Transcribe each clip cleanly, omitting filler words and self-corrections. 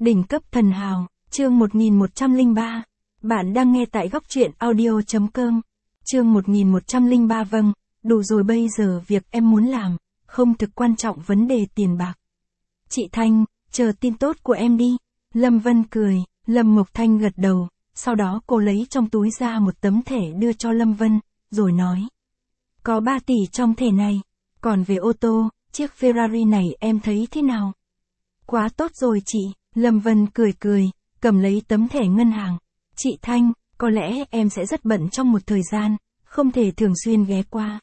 Đỉnh cấp thần hào, chương 1103. Bạn đang nghe tại góc truyện audio.com. Chương 1103. Vâng, đủ rồi, bây giờ việc em muốn làm, không thực quan trọng vấn đề tiền bạc. Chị Thanh, chờ tin tốt của em đi. Lâm Vân cười, Lâm Mộc Thanh gật đầu, sau đó cô lấy trong túi ra một tấm thẻ đưa cho Lâm Vân, rồi nói. Có 3 tỷ trong thẻ này, còn về ô tô, chiếc Ferrari này em thấy thế nào? Quá tốt rồi chị. Lâm Vân cười, cầm lấy tấm thẻ ngân hàng. Chị Thanh, có lẽ em sẽ rất bận trong một thời gian, không thể thường xuyên ghé qua.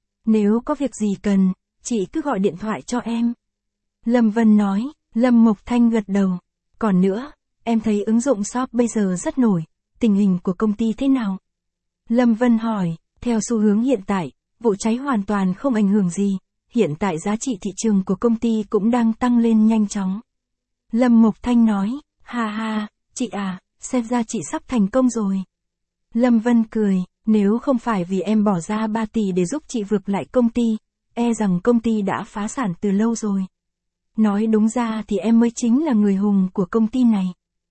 Nếu có việc gì cần, chị cứ gọi điện thoại cho em. Lâm Vân nói. Lâm Mộc Thanh gật đầu. Còn nữa, em thấy ứng dụng shop bây giờ rất nổi, tình hình của công ty thế nào? Lâm Vân hỏi. Theo xu hướng hiện tại, vụ cháy hoàn toàn không ảnh hưởng gì, hiện tại giá trị thị trường của công ty cũng đang tăng lên nhanh chóng. Lâm Mộc Thanh nói, ha, chị à, xem ra chị sắp thành công rồi. Lâm Vân cười, nếu không phải vì em bỏ ra 3 tỷ để giúp chị vượt lại công ty, e rằng công ty đã phá sản từ lâu rồi. Nói đúng ra thì em mới chính là người hùng của công ty này.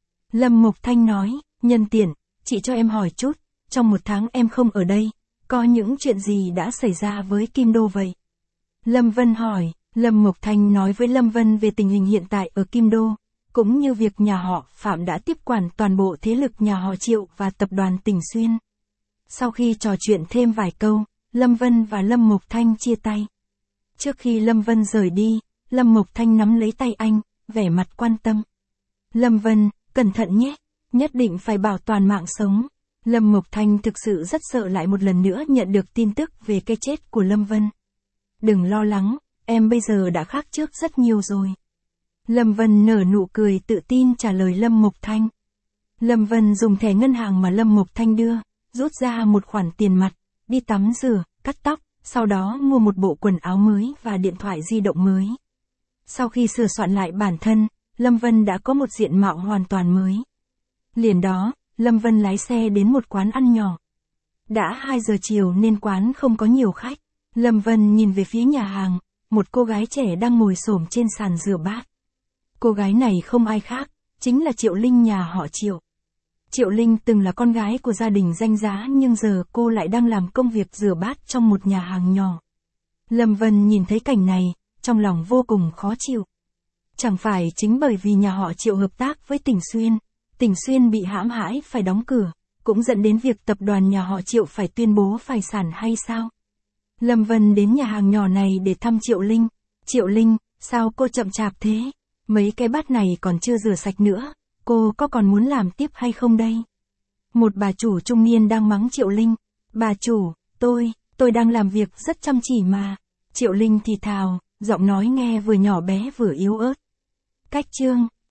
Lâm Mộc Thanh nói, nhân tiện, chị cho em hỏi chút, trong 1 tháng em không ở đây, có những chuyện gì đã xảy ra với Kim Đô vậy? Lâm Vân hỏi. Lâm Mộc Thanh nói với Lâm Vân về tình hình hiện tại ở Kim Đô, cũng như việc nhà họ Phạm đã tiếp quản toàn bộ thế lực nhà họ Triệu và tập đoàn Tỉnh Xuyên. Sau khi trò chuyện thêm vài câu, Lâm Vân và Lâm Mộc Thanh chia tay. Trước khi Lâm Vân rời đi, Lâm Mộc Thanh nắm lấy tay anh, vẻ mặt quan tâm. Lâm Vân, cẩn thận nhé, nhất định phải bảo toàn mạng sống. Lâm Mộc Thanh thực sự rất sợ lại một lần nữa nhận được tin tức về cái chết của Lâm Vân. Đừng lo lắng. Em bây giờ đã khác trước rất nhiều rồi. Lâm Vân nở nụ cười tự tin trả lời Lâm Mộc Thanh. Lâm Vân dùng thẻ ngân hàng mà Lâm Mộc Thanh đưa, rút ra một khoản tiền mặt, đi tắm rửa, cắt tóc, sau đó mua một bộ quần áo mới và điện thoại di động mới. Sau khi sửa soạn lại bản thân, Lâm Vân đã có một diện mạo hoàn toàn mới. Liền đó, Lâm Vân lái xe đến một quán ăn nhỏ. Đã 2 giờ chiều nên quán không có nhiều khách. Lâm Vân nhìn về phía nhà hàng. Một cô gái trẻ đang ngồi xổm trên sàn rửa bát. Cô gái này không ai khác, chính là Triệu Linh nhà họ Triệu. Triệu Linh từng là con gái của gia đình danh giá nhưng giờ cô lại đang làm công việc rửa bát trong một nhà hàng nhỏ. Lâm Vân nhìn thấy cảnh này, trong lòng vô cùng khó chịu. Chẳng phải chính bởi vì nhà họ Triệu hợp tác với Tỉnh Xuyên bị hãm hại phải đóng cửa, cũng dẫn đến việc tập đoàn nhà họ Triệu phải tuyên bố phá sản hay sao? Lâm Vân đến nhà hàng nhỏ này để thăm Triệu Linh. Triệu Linh, sao cô chậm chạp thế? Mấy cái bát này còn chưa rửa sạch nữa, cô có còn muốn làm tiếp hay không đây? Một bà chủ trung niên đang mắng Triệu Linh. Bà chủ, tôi đang làm việc rất chăm chỉ mà. Triệu Linh thì thào, giọng nói nghe vừa nhỏ bé vừa yếu ớt. Cách chương